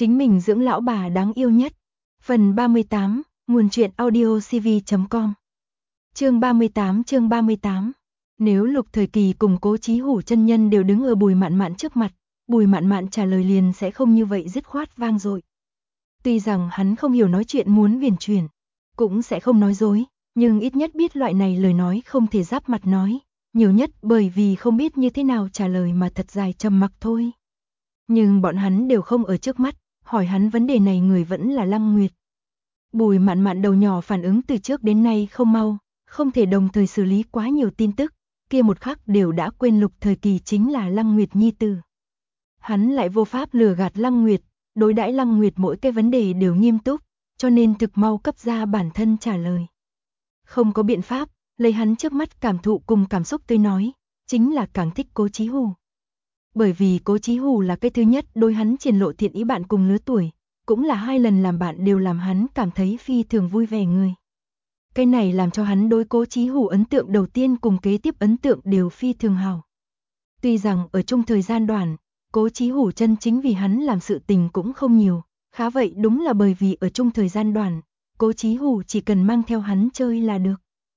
chính mình dưỡng lão bà đáng yêu nhất. Phần 38, nguồn truyện audiocv.com. Chương 38. Nếu Lục Thời Kỳ cùng Cố Chí Hủ chân nhân đều đứng ở Bùi Mạn Mạn trước mặt, Bùi Mạn Mạn trả lời liền sẽ không như vậy dứt khoát vang dội. Tuy rằng hắn không hiểu nói chuyện muốn viển chuyển, cũng sẽ không nói dối, nhưng ít nhất biết loại này lời nói không thể giáp mặt nói, nhiều nhất bởi vì không biết như thế nào trả lời mà thật dài trầm mặc thôi. Nhưng bọn hắn đều không ở trước mắt, hỏi hắn vấn đề này người vẫn là Lăng Nguyệt. Bùi Mạn Mạn đầu nhỏ phản ứng từ trước đến nay không mau, không thể đồng thời xử lý quá nhiều tin tức, kia một khắc đều đã quên Lục Thời Kỳ chính là Lăng Nguyệt nhi tử. Hắn lại vô pháp lừa gạt Lăng Nguyệt, đối đãi Lăng Nguyệt mỗi cái vấn đề đều nghiêm túc, cho nên thực mau cấp ra bản thân trả lời. Không có biện pháp, lấy hắn trước mắt cảm thụ cùng cảm xúc tới nói, chính là càng thích Cố Chí Hủ. Bởi vì Cố Chí Hủ là cái thứ nhất đối hắn triển lộ thiện ý bạn cùng lứa tuổi, cũng là 2 lần làm bạn đều làm hắn cảm thấy phi thường vui vẻ người. Cái này làm cho hắn đối Cố Chí Hủ ấn tượng đầu tiên cùng kế tiếp ấn tượng đều phi thường hảo. Tuy rằng ở chung thời gian đoạn, Cố Chí Hủ chân chính vì hắn làm sự tình cũng không nhiều, khá vậy đúng là bởi vì ở chung thời gian đoạn, Cố Chí Hủ chỉ cần mang theo hắn chơi là được.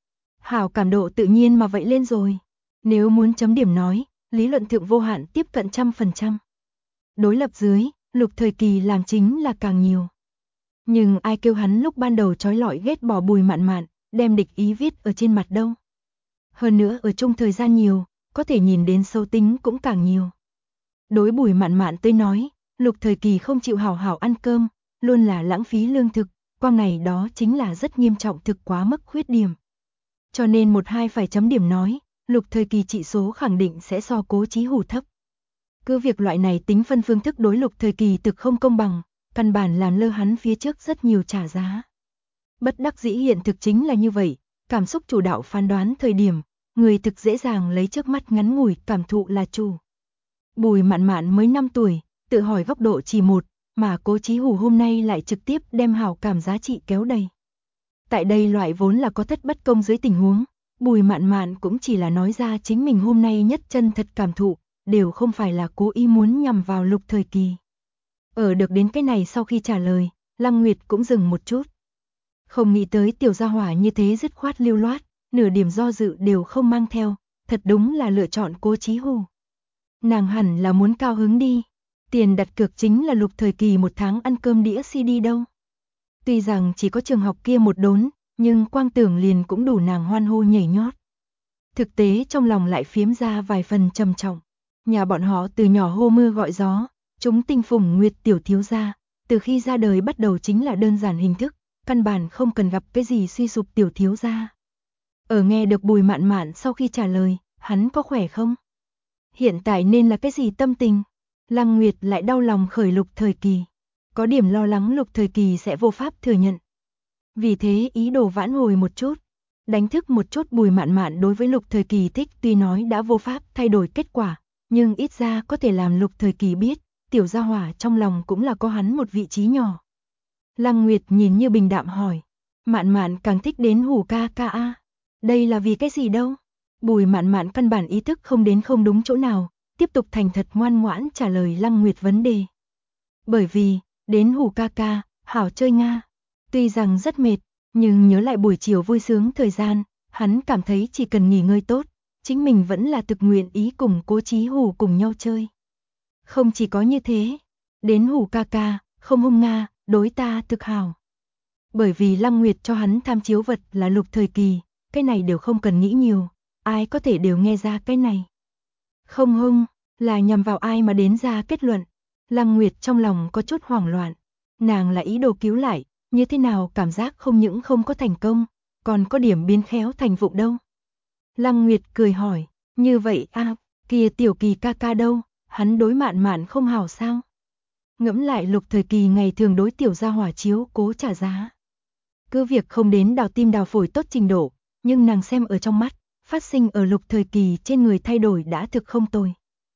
Hảo cảm độ tự nhiên mà vậy lên rồi. Nếu muốn chấm điểm nói, lý luận thượng vô hạn tiếp cận 100%. Đối lập dưới, Lục Thời Kỳ làm chính là càng nhiều. Nhưng ai kêu hắn lúc ban đầu trói lọi ghét bỏ Bùi Mạn Mạn, đem địch ý viết ở trên mặt đâu. Hơn nữa ở chung thời gian nhiều, có thể nhìn đến sâu tính cũng càng nhiều. Đối Bùi Mạn Mạn tới nói, Lục Thời Kỳ không chịu hảo hảo ăn cơm, luôn là lãng phí lương thực, quang này đó chính là rất nghiêm trọng thực quá mức khuyết điểm. Cho nên 1-2 phải chấm điểm nói, Lục Thời Kỳ trị số khẳng định sẽ so Cố Chí Hủ thấp. Cứ việc loại này tính phân phương thức đối Lục Thời Kỳ thực không công bằng, căn bản làm lơ hắn phía trước rất nhiều trả giá. Bất đắc dĩ hiện thực chính là như vậy, cảm xúc chủ đạo phán đoán thời điểm, người thực dễ dàng lấy trước mắt ngắn ngủi cảm thụ là chủ. Bùi Mạn Mạn mới 5 tuổi, tự hỏi góc độ chỉ một, mà Cố Chí Hủ hôm nay lại trực tiếp đem hảo cảm giá trị kéo đầy. Tại đây loại vốn là có thất bất công dưới tình huống, Bùi Mạn Mạn cũng chỉ là nói ra chính mình hôm nay nhất chân thật cảm thụ, đều không phải là cố ý muốn nhằm vào Lục Thời Kỳ. Ở được đến cái này sau khi trả lời, Lăng Nguyệt cũng dừng một chút. Không nghĩ tới tiểu gia hỏa như thế dứt khoát lưu loát, nửa điểm do dự đều không mang theo, thật đúng là lựa chọn Cố Chí Hủ. Nàng hẳn là muốn cao hứng đi, tiền đặt cược chính là Lục Thời Kỳ 1 tháng ăn cơm đĩa CD đâu. Tuy rằng chỉ có trường học kia một đốn, nhưng quang tưởng liền cũng đủ nàng hoan hô nhảy nhót. Thực tế trong lòng lại phiếm ra vài phần trầm trọng. Nhà bọn họ từ nhỏ hô mưa gọi gió, chúng tinh phùng nguyệt tiểu thiếu gia, từ khi ra đời bắt đầu chính là đơn giản hình thức, căn bản không cần gặp cái gì suy sụp tiểu thiếu gia. Ở nghe được Bùi Mạn Mạn sau khi trả lời, hắn có khỏe không? Hiện tại nên là cái gì tâm tình? Lăng Nguyệt lại đau lòng khởi Lục Thời Kỳ. Có điểm lo lắng Lục Thời Kỳ sẽ vô pháp thừa nhận. Vì thế ý đồ vãn hồi một chút, đánh thức một chút Bùi Mạn Mạn đối với Lục Thời Kỳ thích tuy nói đã vô pháp thay đổi kết quả, nhưng ít ra có thể làm Lục Thời Kỳ biết, tiểu gia hỏa trong lòng cũng là có hắn một vị trí nhỏ. Lăng Nguyệt nhìn như bình đạm hỏi, Mạn Mạn càng thích đến Hủ ca ca a, đây là vì cái gì đâu? Bùi Mạn Mạn căn bản ý thức không đến không đúng chỗ nào, tiếp tục thành thật ngoan ngoãn trả lời Lăng Nguyệt vấn đề. Bởi vì, đến Hủ ca ca, hảo chơi Nga. Tuy rằng rất mệt, nhưng nhớ lại buổi chiều vui sướng thời gian, hắn cảm thấy chỉ cần nghỉ ngơi tốt, chính mình vẫn là thực nguyện ý cùng Cố Chí Hủ cùng nhau chơi. Không chỉ có như thế, đến Hủ ca ca, không hung Nga, đối ta thực hảo. Bởi vì Lăng Nguyệt cho hắn tham chiếu vật là Lục Thời Kỳ, cái này đều không cần nghĩ nhiều, ai có thể đều nghe ra cái này. Không hung, là nhằm vào ai mà đến ra kết luận. Lăng Nguyệt trong lòng có chút hoảng loạn, nàng là ý đồ cứu lại, như thế nào cảm giác không những không có thành công, còn có điểm biến khéo thành vụng đâu. Lăng Nguyệt cười hỏi, như vậy kia tiểu Kỳ ca ca đâu, hắn đối Mạn Mạn không hảo sao? Ngẫm lại Lục Thời Kỳ ngày thường đối tiểu gia hỏa chiếu cố trả giá. Cứ việc không đến đào tim đào phổi tốt trình độ, nhưng nàng xem ở trong mắt, phát sinh ở Lục Thời Kỳ trên người thay đổi đã thực không tồi.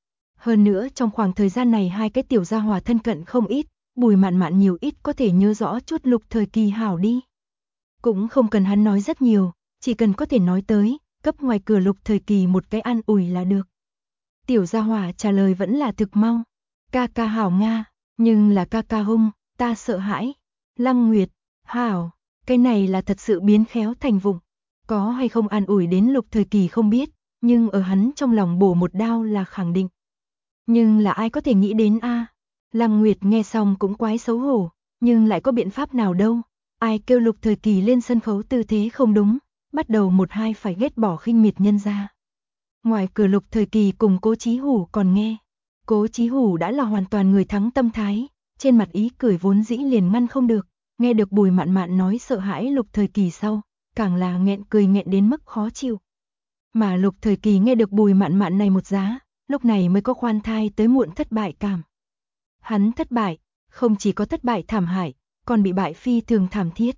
Hơn nữa trong khoảng thời gian này hai cái tiểu gia hỏa thân cận không ít, Bùi Mạn Mạn nhiều ít có thể nhớ rõ chút Lục Thời Kỳ hảo đi. Cũng không cần hắn nói rất nhiều, chỉ cần có thể nói tới, cấp ngoài cửa Lục Thời Kỳ một cái an ủi là được. Tiểu gia hỏa trả lời vẫn là thực mau. Ca ca hảo Nga, Nhưng là ca ca hung, ta sợ hãi. Lăng Nguyệt, hảo, cái này là thật sự biến khéo thành vụng. Có hay không an ủi đến Lục Thời Kỳ không biết, nhưng ở hắn trong lòng bổ một đao là khẳng định. Nhưng là ai có thể nghĩ đến a? Lăng Nguyệt nghe xong cũng quái xấu hổ, nhưng lại có biện pháp nào đâu. Ai kêu Lục Thời Kỳ lên sân khấu tư thế không đúng, bắt đầu một hai phải ghét bỏ khinh miệt nhân ra. Ngoài cửa Lục Thời Kỳ cùng Cố Chí Hủ còn nghe. Cố Chí Hủ đã là hoàn toàn người thắng tâm thái, trên mặt ý cười vốn dĩ liền ngăn không được, nghe được Bùi Mạn Mạn nói sợ hãi Lục Thời Kỳ sau, càng là nghẹn cười nghẹn đến mức khó chịu. Mà Lục Thời Kỳ nghe được Bùi Mạn Mạn này một giá, lúc này mới có khoan thai tới muộn thất bại cảm. Hắn thất bại, không chỉ có thất bại thảm hại, còn bị bại phi thường thảm thiết.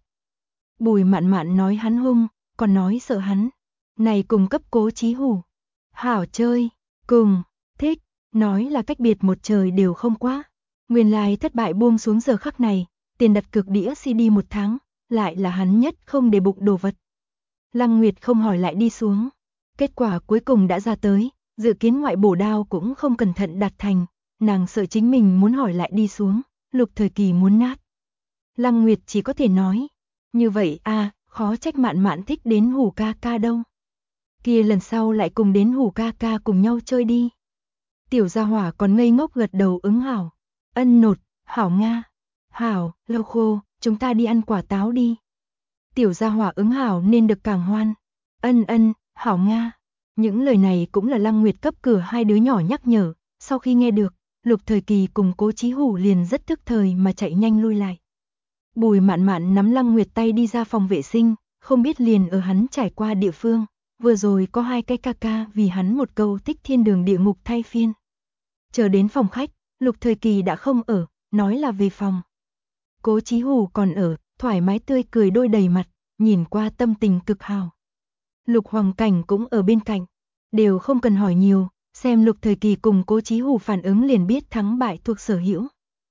Bùi Mạn Mạn nói hắn hung, còn nói sợ hắn. Này cùng cấp Cố Chí Hủ. Hảo chơi, cùng, thích, nói là cách biệt một trời đều không quá. Nguyên lai thất bại buông xuống giờ khắc này, tiền đặt cược đĩa CD một tháng, lại là hắn nhất không để bụng đồ vật. Lăng Nguyệt không hỏi lại đi xuống. Kết quả cuối cùng đã ra tới, dự kiến ngoại bổ đao cũng không cẩn thận đạt thành, nàng sợ chính mình muốn hỏi lại đi xuống, Lục Thời Kỳ muốn nát. Lăng Nguyệt chỉ có thể nói, như vậy a, khó trách Mạn Mạn thích đến Hủ ca ca đâu. Kia lần sau lại cùng đến Hủ ca ca cùng nhau chơi đi. Tiểu Gia Hỏa còn ngây ngốc gật đầu ứng hảo. Ân nột, hảo Nga. Hảo, Lâu Khô, chúng ta đi ăn quả táo đi. Tiểu Gia Hỏa ứng hảo nên được càng hoan. Ân, hảo Nga. Những lời này cũng là Lăng Nguyệt cấp cửa hai đứa nhỏ nhắc nhở, sau khi nghe được, Lục Thời Kỳ cùng Cố Chí Hủ liền rất tức thời mà chạy nhanh lui lại. Bùi Mạn Mạn nắm Lăng Nguyệt tay đi ra phòng vệ sinh, không biết liền ở hắn trải qua địa phương, vừa rồi có hai cái ca ca vì hắn một câu thích thiên đường địa ngục thay phiên. Chờ đến phòng khách, Lục Thời Kỳ đã không ở, nói là về phòng. Cố Chí Hủ còn ở, thoải mái tươi cười đôi đầy mặt, nhìn qua tâm tình cực hào. Lục Hoàng Cảnh cũng ở bên cạnh, đều không cần hỏi nhiều, xem Lục Thời Kỳ cùng Cố Chí Hủ phản ứng liền biết thắng bại thuộc sở hữu.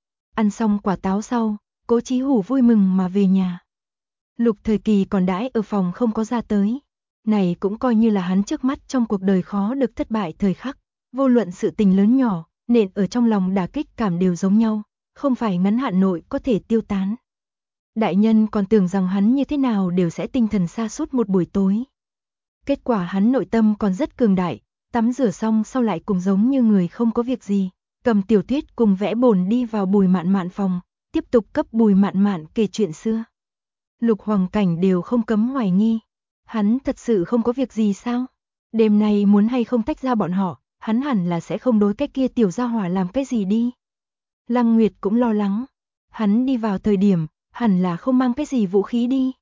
Ăn xong quả táo sau, Cố Chí Hủ vui mừng mà về nhà. Lục Thời Kỳ còn đãi ở phòng không có ra tới. Này cũng coi như là hắn trước mắt trong cuộc đời khó được thất bại thời khắc, vô luận sự tình lớn nhỏ, nện ở trong lòng đả kích cảm đều giống nhau, không phải ngắn hạn nội có thể tiêu tán. Đại nhân còn tưởng rằng hắn như thế nào đều sẽ tinh thần sa sút một buổi tối. Kết quả hắn nội tâm còn rất cường đại, tắm rửa xong sau lại cùng giống như người không có việc gì, cầm tiểu thuyết cùng vẽ bồn đi vào Bùi Mạn Mạn phòng, tiếp tục cấp Bùi Mạn Mạn kể chuyện xưa. Lục Hoàng Cảnh đều không cấm hoài nghi, hắn thật sự không có việc gì sao? Đêm nay muốn hay không tách ra bọn họ, hắn hẳn là sẽ không đối cái kia Tiểu Gia Hỏa làm cái gì đi. Lăng Nguyệt cũng lo lắng, hắn đi vào thời điểm, hẳn là không mang cái gì vũ khí đi.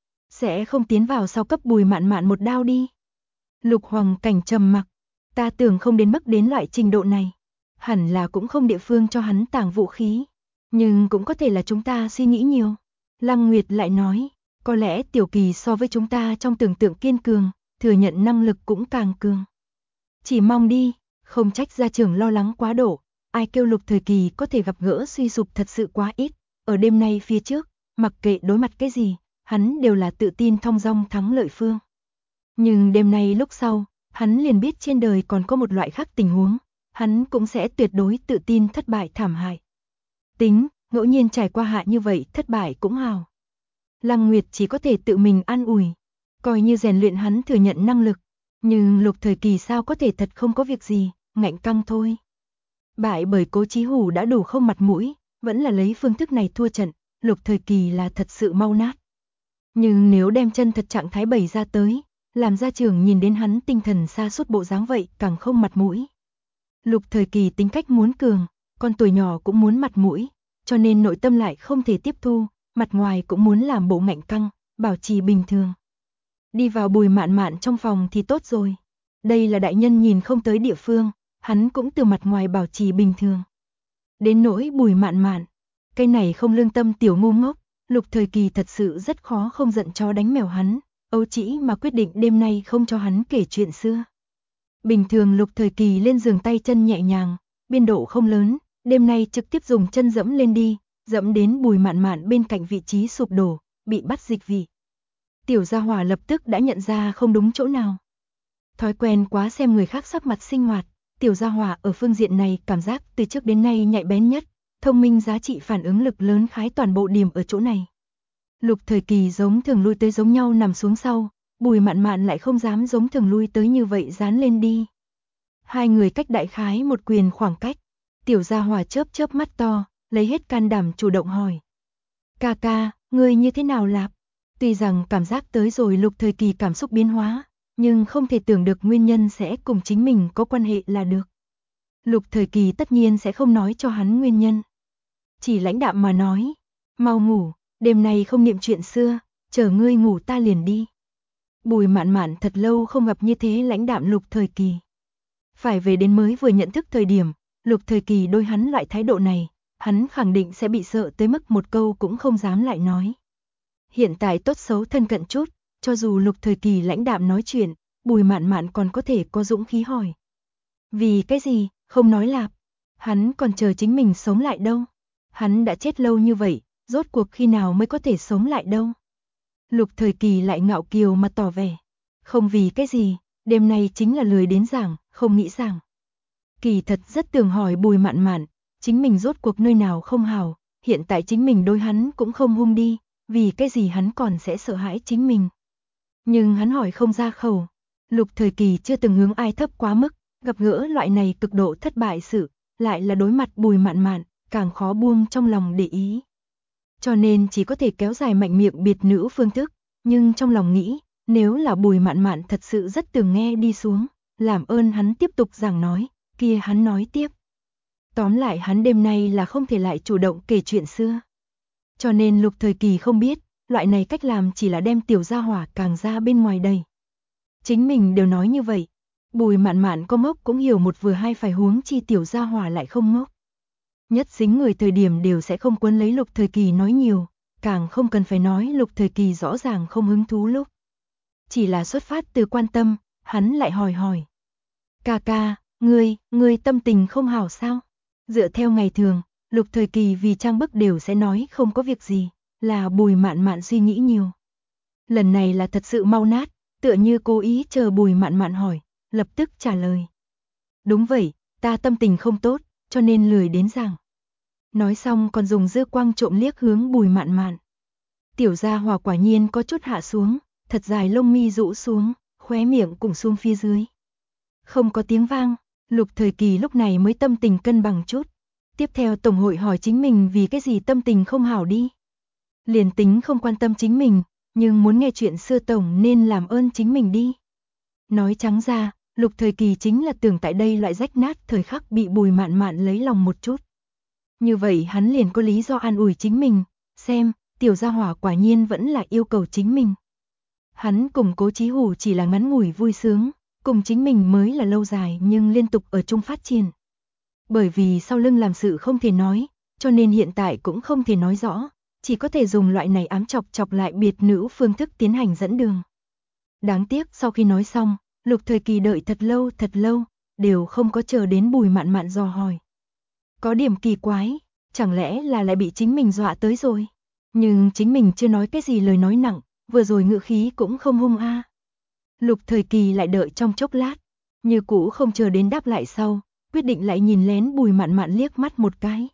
Sẽ không tiến vào sau cấp Bùi Mạn Mạn một đao đi. Lục Hoàng Cảnh trầm mặc, ta tưởng không đến mức đến loại trình độ này. Hẳn là cũng không địa phương cho hắn tàng vũ khí. Nhưng cũng có thể là chúng ta suy nghĩ nhiều. Lăng Nguyệt lại nói, có lẽ Tiểu Kỳ so với chúng ta trong tưởng tượng kiên cường, thừa nhận năng lực cũng càng cường. Chỉ mong đi, không trách gia trưởng lo lắng quá độ, ai kêu Lục Thời Kỳ có thể gặp gỡ suy sụp thật sự quá ít. Ở đêm nay phía trước, mặc kệ đối mặt cái gì, hắn đều là tự tin thong dong thắng lợi phương. Nhưng đêm nay lúc sau, hắn liền biết trên đời còn có một loại khác tình huống, hắn cũng sẽ tuyệt đối tự tin thất bại thảm hại. Tính, ngẫu nhiên trải qua hạ như vậy thất bại cũng hào. Lăng Nguyệt chỉ có thể tự mình an ủi, coi như rèn luyện hắn thừa nhận năng lực, nhưng Lục Thời Kỳ sao có thể thật không có việc gì, ngạnh căng thôi. Bại bởi Cố Chí Hủ đã đủ không mặt mũi, vẫn là lấy phương thức này thua trận, Lục Thời Kỳ là thật sự mau nát. Nhưng nếu đem chân thật trạng thái bày ra tới, làm gia trưởng nhìn đến hắn tinh thần sa sút bộ dáng vậy càng không mặt mũi. Lục Thời Kỳ tính cách muốn cường, con tuổi nhỏ cũng muốn mặt mũi, cho nên nội tâm lại không thể tiếp thu, mặt ngoài cũng muốn làm bộ ngạnh căng, bảo trì bình thường. Đi vào Bùi Mạn Mạn trong phòng thì tốt rồi. Đây là đại nhân nhìn không tới địa phương, hắn cũng từ mặt ngoài bảo trì bình thường. Đến nỗi Bùi Mạn Mạn, cái này không lương tâm tiểu ngu ngốc, Lục Thời Kỳ thật sự rất khó không giận chó đánh mèo hắn, ấu trĩ mà quyết định đêm nay không cho hắn kể chuyện xưa. Bình thường Lục Thời Kỳ lên giường tay chân nhẹ nhàng, biên độ không lớn, đêm nay trực tiếp dùng chân dẫm lên đi, dẫm đến Bùi Mạn Mạn bên cạnh vị trí sụp đổ, bị bắt dịch vị. Tiểu Gia Hỏa lập tức đã nhận ra không đúng chỗ nào. Thói quen quá xem người khác sắc mặt sinh hoạt, Tiểu Gia Hỏa ở phương diện này cảm giác từ trước đến nay nhạy bén nhất, thông minh giá trị phản ứng lực lớn khái toàn bộ điểm ở chỗ này. Lục Thời Kỳ giống thường lui tới giống nhau nằm xuống sau, Bùi Mạn Mạn lại không dám giống thường lui tới như vậy dán lên đi. Hai người cách đại khái một quyền khoảng cách, Tiểu Gia Hỏa chớp chớp mắt to, lấy hết can đảm chủ động hỏi. Ca ca, ngươi như thế nào lạp? Tuy rằng cảm giác tới rồi Lục Thời Kỳ cảm xúc biến hóa, nhưng không thể tưởng được nguyên nhân sẽ cùng chính mình có quan hệ là được. Lục Thời Kỳ tất nhiên sẽ không nói cho hắn nguyên nhân. Chỉ lãnh đạm mà nói, mau ngủ, đêm nay không niệm chuyện xưa, chờ ngươi ngủ ta liền đi. Bùi Mạn Mạn thật lâu không gặp như thế lãnh đạm Lục Thời Kỳ. Phải về đến mới vừa nhận thức thời điểm, Lục Thời Kỳ đối hắn loại thái độ này, hắn khẳng định sẽ bị sợ tới mức một câu cũng không dám lại nói. Hiện tại tốt xấu thân cận chút, cho dù Lục Thời Kỳ lãnh đạm nói chuyện, Bùi Mạn Mạn còn có thể có dũng khí hỏi. Vì cái gì, không nói lạp, hắn còn chờ chính mình sống lại đâu. Hắn đã chết lâu như vậy, rốt cuộc khi nào mới có thể sống lại đâu. Lục Thời Kỳ lại ngạo kiều mà tỏ vẻ. Không vì cái gì, đêm nay chính là lười đến giảng, không nghĩ giảng. Kỳ thật rất tưởng hỏi Bùi Mạn Mạn, chính mình rốt cuộc nơi nào không hảo, hiện tại chính mình đối hắn cũng không hung đi, vì cái gì hắn còn sẽ sợ hãi chính mình. Nhưng hắn hỏi không ra khẩu. Lục Thời Kỳ chưa từng hướng ai thấp quá mức, gặp gỡ loại này cực độ thất bại sự, lại là đối mặt Bùi Mạn Mạn, càng khó buông trong lòng để ý. Cho nên chỉ có thể kéo dài mạnh miệng biệt nữ phương thức, nhưng trong lòng nghĩ, nếu là Bùi Mạn Mạn thật sự rất tưởng nghe đi xuống, làm ơn hắn tiếp tục giảng nói, kia hắn nói tiếp. Tóm lại hắn đêm nay là không thể lại chủ động kể chuyện xưa. Cho nên Lục Thời Kỳ không biết, loại này cách làm chỉ là đem Tiểu Gia Hỏa càng ra bên ngoài đầy. Chính mình đều nói như vậy, Bùi Mạn Mạn có ngốc cũng hiểu một vừa hai phải, huống chi Tiểu Gia Hỏa lại không ngốc. Nhất dính người thời điểm đều sẽ không quấn lấy Lục Thời Kỳ nói nhiều, càng không cần phải nói Lục Thời Kỳ rõ ràng không hứng thú lúc. Chỉ là xuất phát từ quan tâm, hắn lại hỏi. Ca ca, ngươi tâm tình không hảo sao? Dựa theo ngày thường, Lục Thời Kỳ vì trang bức đều sẽ nói không có việc gì, là Bùi Mạn Mạn suy nghĩ nhiều. Lần này là thật sự mau nát, tựa như cố ý chờ Bùi Mạn Mạn hỏi, lập tức trả lời. Đúng vậy, ta tâm tình không tốt, cho nên lười đến giảng. Nói xong còn dùng dư quang trộm liếc hướng Bùi Mạn Mạn. Tiểu Gia Hỏa quả nhiên có chút hạ xuống, thật dài lông mi rũ xuống, khóe miệng cũng xuống phía dưới. Không có tiếng vang, Lục Thời Kỳ lúc này mới tâm tình cân bằng chút. Tiếp theo Tổng hội hỏi chính mình vì cái gì tâm tình không hảo đi. Liền tính không quan tâm chính mình, nhưng muốn nghe chuyện xưa Tổng nên làm ơn chính mình đi. Nói trắng ra, Lục Thời Kỳ chính là tưởng tại đây loại rách nát thời khắc bị Bùi Mạn Mạn lấy lòng một chút. Như vậy hắn liền có lý do an ủi chính mình, xem, Tiểu Gia Hỏa quả nhiên vẫn là yêu cầu chính mình. Hắn cùng Cố Chí Hủ chỉ là ngắn ngủi vui sướng, cùng chính mình mới là lâu dài nhưng liên tục ở chung phát triển. Bởi vì sau lưng làm sự không thể nói, cho nên hiện tại cũng không thể nói rõ, chỉ có thể dùng loại này ám chọc lại biệt nữ phương thức tiến hành dẫn đường. Đáng tiếc sau khi nói xong, Lục Thời Kỳ đợi thật lâu, đều không có chờ đến Bùi Mạn Mạn dò hỏi. Có điểm kỳ quái, chẳng lẽ là lại bị chính mình dọa tới rồi? Nhưng chính mình chưa nói cái gì lời nói nặng, vừa rồi ngữ khí cũng không hung a. Lục Thời Kỳ lại đợi trong chốc lát, như cũ không chờ đến đáp lại sau, quyết định lại nhìn lén Bùi Mạn Mạn liếc mắt một cái.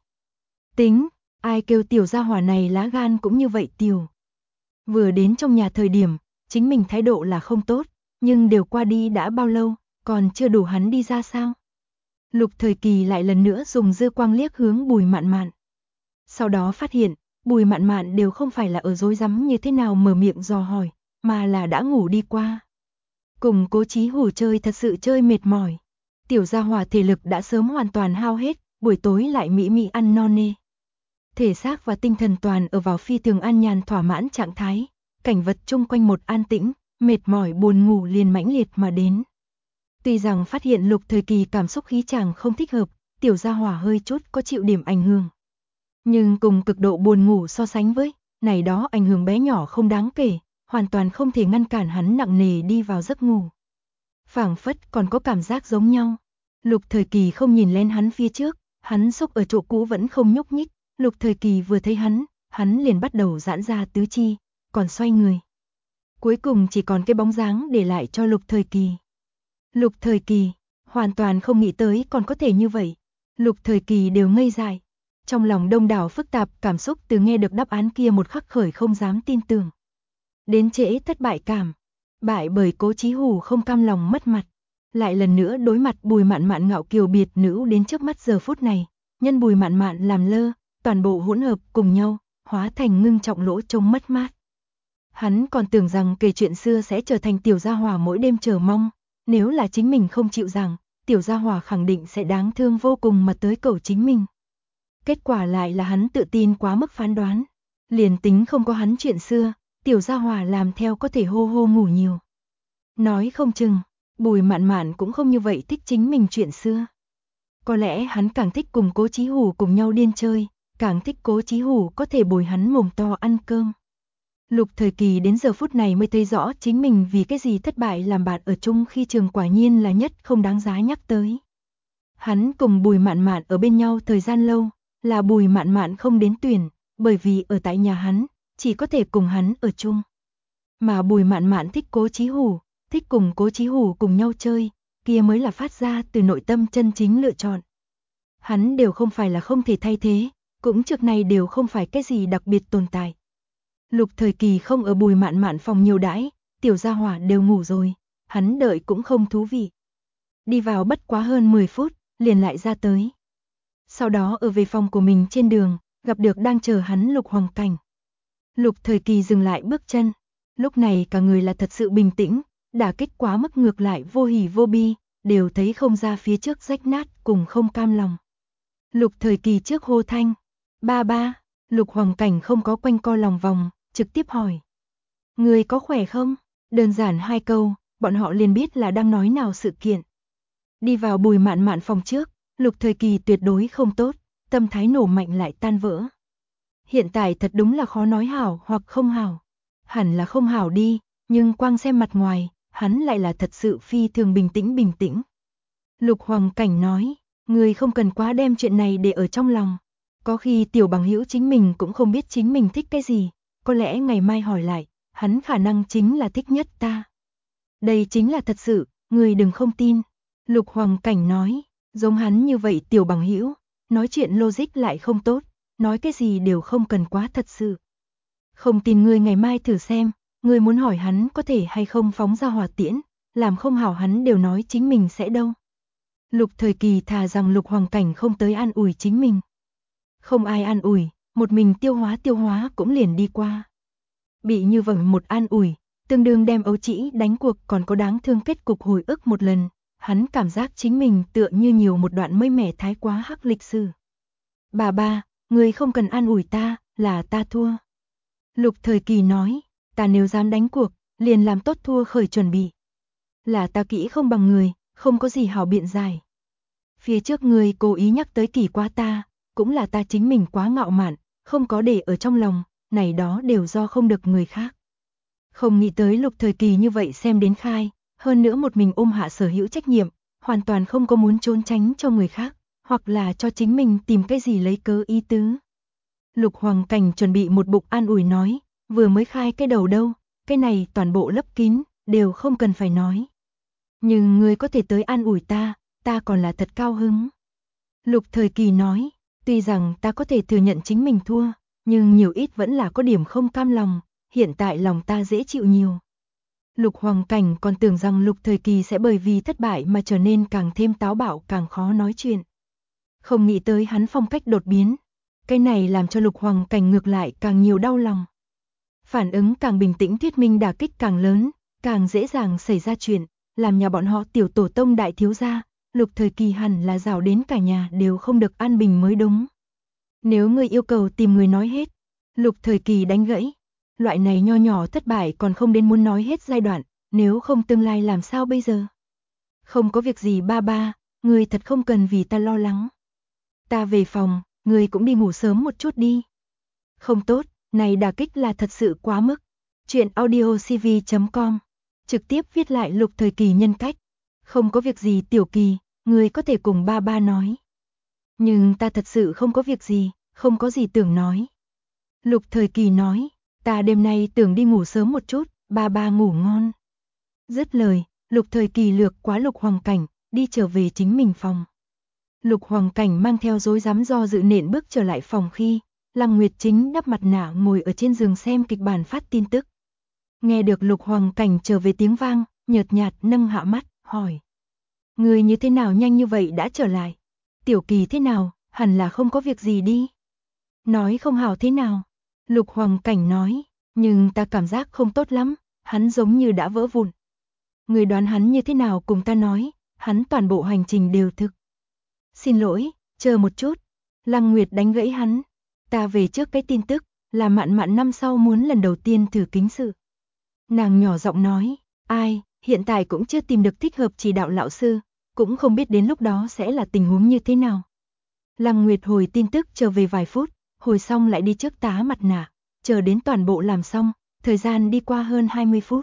Tính, ai kêu Tiểu Gia Hỏa này lá gan cũng như vậy tiểu. Vừa đến trong nhà thời điểm, chính mình thái độ là không tốt, nhưng đều qua đi đã bao lâu, còn chưa đủ hắn đi ra sao? Lục Thời Kỳ lại lần nữa dùng dư quang liếc hướng Bùi Mạn Mạn. Sau đó phát hiện, Bùi Mạn Mạn đều không phải là ở rối rắm như thế nào mở miệng dò hỏi, mà là đã ngủ đi qua. Cùng Cố Chí Hủ chơi thật sự chơi mệt mỏi. Tiểu Gia Hỏa thể lực đã sớm hoàn toàn hao hết, buổi tối lại mỹ mỹ ăn no nê. Thể xác và tinh thần toàn ở vào phi thường an nhàn thỏa mãn trạng thái, cảnh vật chung quanh một an tĩnh, mệt mỏi buồn ngủ liền mãnh liệt mà đến. Tuy rằng phát hiện Lục Thời Kỳ cảm xúc khí chàng không thích hợp, Tiểu Gia Hỏa hơi chút có chịu điểm ảnh hưởng. Nhưng cùng cực độ buồn ngủ so sánh với, này đó ảnh hưởng bé nhỏ không đáng kể, hoàn toàn không thể ngăn cản hắn nặng nề đi vào giấc ngủ. Phảng phất còn có cảm giác giống nhau. Lục Thời Kỳ không nhìn lên hắn phía trước, hắn xúc ở chỗ cũ vẫn không nhúc nhích, Lục Thời Kỳ vừa thấy hắn liền bắt đầu giãn ra tứ chi, còn xoay người. Cuối cùng chỉ còn cái bóng dáng để lại cho Lục Thời Kỳ. Lục Thời Kỳ hoàn toàn không nghĩ tới còn có thể như vậy. Lục Thời Kỳ đều ngây dại. Trong lòng đông đảo phức tạp cảm xúc từ nghe được đáp án kia một khắc khởi không dám tin tưởng. Đến trễ thất bại cảm, bại bởi Cố Chí Hủ không cam lòng mất mặt, lại lần nữa đối mặt Bùi Mạn Mạn ngạo kiều biệt nữ đến trước mắt giờ phút này, nhân Bùi Mạn Mạn làm lơ, toàn bộ hỗn hợp cùng nhau, hóa thành ngưng trọng lỗ trống mất mát. Hắn còn tưởng rằng kể chuyện xưa sẽ trở thành tiểu gia hỏa mỗi đêm chờ mong, nếu là chính mình không chịu rằng, tiểu gia hỏa khẳng định sẽ đáng thương vô cùng mà tới cầu chính mình. Kết quả lại là hắn tự tin quá mức phán đoán, liền tính không có hắn chuyện xưa, tiểu gia hỏa làm theo có thể hô hô ngủ nhiều. Nói không chừng, Bùi Mạn Mạn cũng không như vậy thích chính mình chuyện xưa. Có lẽ hắn càng thích cùng Cố Chí Hủ cùng nhau điên chơi, càng thích Cố Chí Hủ có thể bồi hắn mồm to ăn cơm. Lục Thời Kỳ đến giờ phút này mới thấy rõ chính mình vì cái gì thất bại làm bạn ở chung khi trường quả nhiên là nhất không đáng giá nhắc tới. Hắn cùng Bùi Mạn Mạn ở bên nhau thời gian lâu, là Bùi Mạn Mạn không đến tuyển, bởi vì ở tại nhà hắn, chỉ có thể cùng hắn ở chung. Mà Bùi Mạn Mạn thích Cố Chí Hủ, thích cùng Cố Chí Hủ cùng nhau chơi, kia mới là phát ra từ nội tâm chân chính lựa chọn. Hắn đều không phải là không thể thay thế, cũng trước này đều không phải cái gì đặc biệt tồn tại. Lục Thời Kỳ không ở Bùi Mạn Mạn phòng nhiều đãi, tiểu gia hỏa đều ngủ rồi, hắn đợi cũng không thú vị. Đi vào bất quá hơn 10 phút, liền lại ra tới. Sau đó ở về phòng của mình trên đường, gặp được đang chờ hắn Lục Hoàng Cảnh. Lục Thời Kỳ dừng lại bước chân, lúc này cả người là thật sự bình tĩnh, đả kích quá mức ngược lại vô hỉ vô bi, đều thấy không ra phía trước rách nát cùng không cam lòng. Lục Thời Kỳ trước hô thanh, ba ba, Lục Hoàng Cảnh không có quanh co lòng vòng, trực tiếp hỏi. Người có khỏe không? Đơn giản 2 câu, bọn họ liền biết là đang nói nào sự kiện. Đi vào Bùi Mạn Mạn phòng trước, Lục Thời Kỳ tuyệt đối không tốt, tâm thái nổ mạnh lại tan vỡ. Hiện tại thật đúng là khó nói hảo hoặc không hảo. Hẳn là không hảo đi, nhưng quang xem mặt ngoài, hắn lại là thật sự phi thường bình tĩnh. Lục Hoàng Cảnh nói, người không cần quá đem chuyện này để ở trong lòng. Có khi tiểu bằng hữu chính mình cũng không biết chính mình thích cái gì, có lẽ ngày mai hỏi lại, hắn khả năng chính là thích nhất ta. Đây chính là thật sự, người đừng không tin. Lục Hoàng Cảnh nói, giống hắn như vậy tiểu bằng hữu, nói chuyện logic lại không tốt, nói cái gì đều không cần quá thật sự. Không tin ngươi ngày mai thử xem, ngươi muốn hỏi hắn có thể hay không phóng ra hỏa tiễn, làm không hảo hắn đều nói chính mình sẽ đâu. Lục Thời Kỳ thà rằng Lục Hoàng Cảnh không tới an ủi chính mình. Không ai an ủi, một mình tiêu hóa cũng liền đi qua. Bị như vậy một an ủi, tương đương đem ấu trĩ đánh cuộc còn có đáng thương kết cục hồi ức một lần, hắn cảm giác chính mình tựa như nhiều một đoạn mới mẻ thái quá hắc lịch sử. Bà ba, người không cần an ủi ta, là ta thua. Lục Thời Kỳ nói, ta nếu dám đánh cuộc, liền làm tốt thua khởi chuẩn bị. Là ta kỹ không bằng người, không có gì hảo biện giải. Phía trước người cố ý nhắc tới Kỳ quá ta, cũng là ta chính mình quá ngạo mạn, không có để ở trong lòng, này đó đều do không được người khác. Không nghĩ tới Lục Thời Kỳ như vậy xem đến khai, hơn nữa một mình ôm hạ sở hữu trách nhiệm, hoàn toàn không có muốn trốn tránh cho người khác, hoặc là cho chính mình tìm cái gì lấy cớ ý tứ. Lục Hoàng Cảnh chuẩn bị một bụng an ủi nói, vừa mới khai cái đầu đâu, cái này toàn bộ lấp kín, đều không cần phải nói. Nhưng ngươi có thể tới an ủi ta, ta còn là thật cao hứng. Lục Thời Kỳ nói, tuy rằng ta có thể thừa nhận chính mình thua, nhưng nhiều ít vẫn là có điểm không cam lòng, hiện tại lòng ta dễ chịu nhiều. Lục Hoàng Cảnh còn tưởng rằng Lục Thời Kỳ sẽ bởi vì thất bại mà trở nên càng thêm táo bạo càng khó nói chuyện. Không nghĩ tới hắn phong cách đột biến, cái này làm cho Lục Hoàng Cảnh ngược lại càng nhiều đau lòng. Phản ứng càng bình tĩnh thuyết minh đả kích càng lớn, càng dễ dàng xảy ra chuyện, làm nhà bọn họ tiểu tổ tông đại thiếu gia, Lục Thời Kỳ hẳn là rào đến cả nhà đều không được an bình mới đúng. Nếu ngươi yêu cầu tìm người nói hết, Lục Thời Kỳ đánh gãy. Loại này nho nhỏ thất bại còn không đến muốn nói hết giai đoạn, nếu không tương lai làm sao bây giờ? Không có việc gì ba ba, ngươi thật không cần vì ta lo lắng. Ta về phòng, ngươi cũng đi ngủ sớm một chút đi. Không tốt, này đả kích là thật sự quá mức. Chuyện audiocv.com trực tiếp viết lại Lục Thời Kỳ nhân cách. Không có việc gì Tiểu Kỳ, ngươi có thể cùng ba ba nói. Nhưng ta thật sự không có việc gì, không có gì tưởng nói. Lục Thời Kỳ nói, ta đêm nay tưởng đi ngủ sớm một chút, ba ba ngủ ngon. Dứt lời, Lục Thời Kỳ lược quá Lục Hoàng Cảnh, đi trở về chính mình phòng. Lục Hoàng Cảnh mang theo rối rắm do dự nện bước trở lại phòng khi Lăng Nguyệt chính đắp mặt nạ ngồi ở trên giường xem kịch bản phát tin tức. Nghe được Lục Hoàng Cảnh trở về tiếng vang, nhợt nhạt nâng hạ mắt, hỏi. Người như thế nào nhanh như vậy đã trở lại? Tiểu Kỳ thế nào, hẳn là không có việc gì đi. Nói không hảo thế nào? Lục Hoàng Cảnh nói, nhưng ta cảm giác không tốt lắm, hắn giống như đã vỡ vụn. Người đoán hắn như thế nào cùng ta nói, hắn toàn bộ hành trình đều thực. Xin lỗi, chờ một chút. Lăng Nguyệt đánh gãy hắn. Ta về trước cái tin tức, là Mạn Mạn năm sau muốn lần đầu tiên thử kính sự. Nàng nhỏ giọng nói, ai, hiện tại cũng chưa tìm được thích hợp chỉ đạo lão sư, cũng không biết đến lúc đó sẽ là tình huống như thế nào. Lăng Nguyệt hồi tin tức chờ về vài phút, hồi xong lại đi trước tá mặt nạ, chờ đến toàn bộ làm xong, thời gian đi qua hơn 20 phút.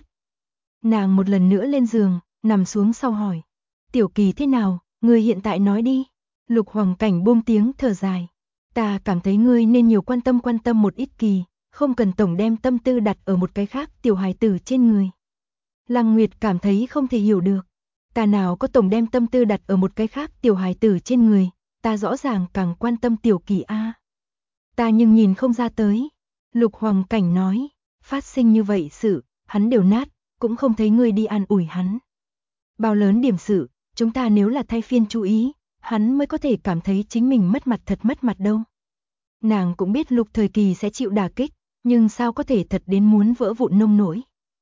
Nàng một lần nữa lên giường, nằm xuống sau hỏi, Tiểu Kỳ thế nào, ngươi hiện tại nói đi. Lục Hoàng Cảnh buông tiếng thở dài. Ta cảm thấy ngươi nên nhiều quan tâm một ít Kỳ, không cần tổng đem tâm tư đặt ở một cái khác tiểu hài tử trên người. Lăng Nguyệt cảm thấy không thể hiểu được. Ta nào có tổng đem tâm tư đặt ở một cái khác tiểu hài tử trên người, ta rõ ràng càng quan tâm Tiểu Kỳ a. Ta nhưng nhìn không ra tới. Lục Hoàng Cảnh nói, phát sinh như vậy sự, hắn đều nát, cũng không thấy ngươi đi an ủi hắn. Bao lớn điểm sự, chúng ta nếu là thay phiên chú ý, hắn mới có thể cảm thấy chính mình mất mặt thật mất mặt đâu. Nàng cũng biết Lục Thời Kỳ sẽ chịu đả kích, nhưng sao có thể thật đến muốn vỡ vụn nông nỗi.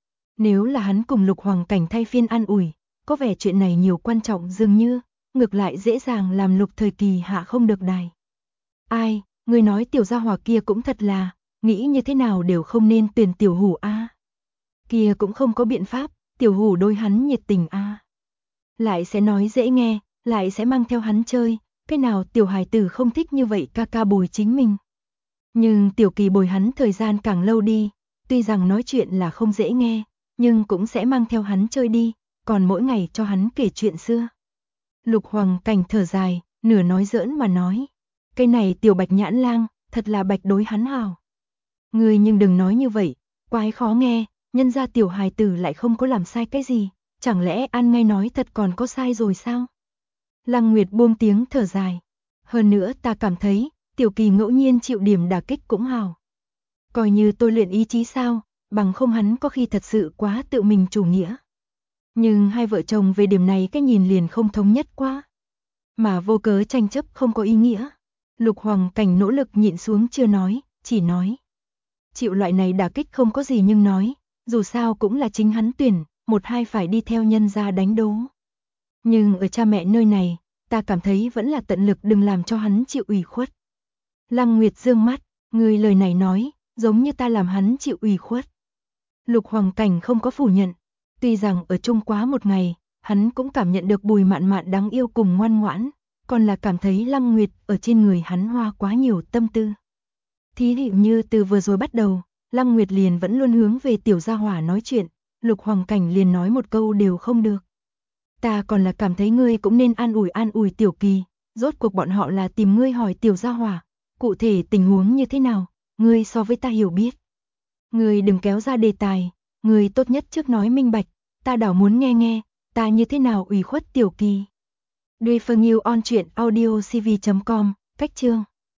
Nếu là hắn cùng Lục Hoàng Cảnh thay phiên an ủi, có vẻ chuyện này nhiều quan trọng dường như, ngược lại dễ dàng làm Lục Thời Kỳ hạ không được đài. Ai, người nói tiểu gia hỏa kia cũng thật là, nghĩ như thế nào đều không nên tuyển Tiểu Hủ a. Kia cũng không có biện pháp, Tiểu Hủ đối hắn nhiệt tình a. Lại sẽ nói dễ nghe, lại sẽ mang theo hắn chơi, cái nào tiểu hài tử không thích như vậy ca ca bồi chính mình. Nhưng Tiểu Kỳ bồi hắn thời gian càng lâu đi, tuy rằng nói chuyện là không dễ nghe, nhưng cũng sẽ mang theo hắn chơi đi, còn mỗi ngày cho hắn kể chuyện xưa. Lục Hoàng Cảnh thở dài, nửa nói giỡn mà nói, cái này tiểu Bạch Nhãn Lang, thật là Bạch đối hắn hảo. Ngươi nhưng đừng nói như vậy, quái khó nghe, nhân ra tiểu hài tử lại không có làm sai cái gì, chẳng lẽ An Ngay nói thật còn có sai rồi sao? Lăng Nguyệt buông tiếng thở dài. Hơn nữa ta cảm thấy, Tiểu Kỳ ngẫu nhiên chịu điểm đả kích cũng hảo. Coi như tôi luyện ý chí sao, bằng không hắn có khi thật sự quá tự mình chủ nghĩa. Nhưng hai vợ chồng về điểm này cái nhìn liền không thống nhất quá. Mà vô cớ tranh chấp không có ý nghĩa. Lục Hoàng Cảnh nỗ lực nhịn xuống chưa nói, chỉ nói. Chịu loại này đả kích không có gì nhưng nói, dù sao cũng là chính hắn tuyển, một hai phải đi theo nhân gia đánh đố. Nhưng ở cha mẹ nơi này, ta cảm thấy vẫn là tận lực đừng làm cho hắn chịu ủy khuất. Lăng Nguyệt dương mắt, người lời này nói, giống như ta làm hắn chịu ủy khuất. Lục Hoàng Cảnh không có phủ nhận, tuy rằng ở chung quá một ngày, hắn cũng cảm nhận được Bùi Mạn Mạn đáng yêu cùng ngoan ngoãn, còn là cảm thấy Lăng Nguyệt ở trên người hắn hoa quá nhiều tâm tư. Thí dụ như từ vừa rồi bắt đầu, Lăng Nguyệt liền vẫn luôn hướng về tiểu gia hỏa nói chuyện, Lục Hoàng Cảnh liền nói một câu đều không được. Ta còn là cảm thấy ngươi cũng nên an ủi Tiểu Kỳ, rốt cuộc bọn họ là tìm ngươi hỏi tiểu gia hỏa, cụ thể tình huống như thế nào, ngươi so với ta hiểu biết. Ngươi đừng kéo ra đề tài, ngươi tốt nhất trước nói minh bạch, ta đảo muốn nghe nghe, ta như thế nào ủy khuất Tiểu Kỳ. Duy Phương Yêu on truyện audio cv.com, cách chương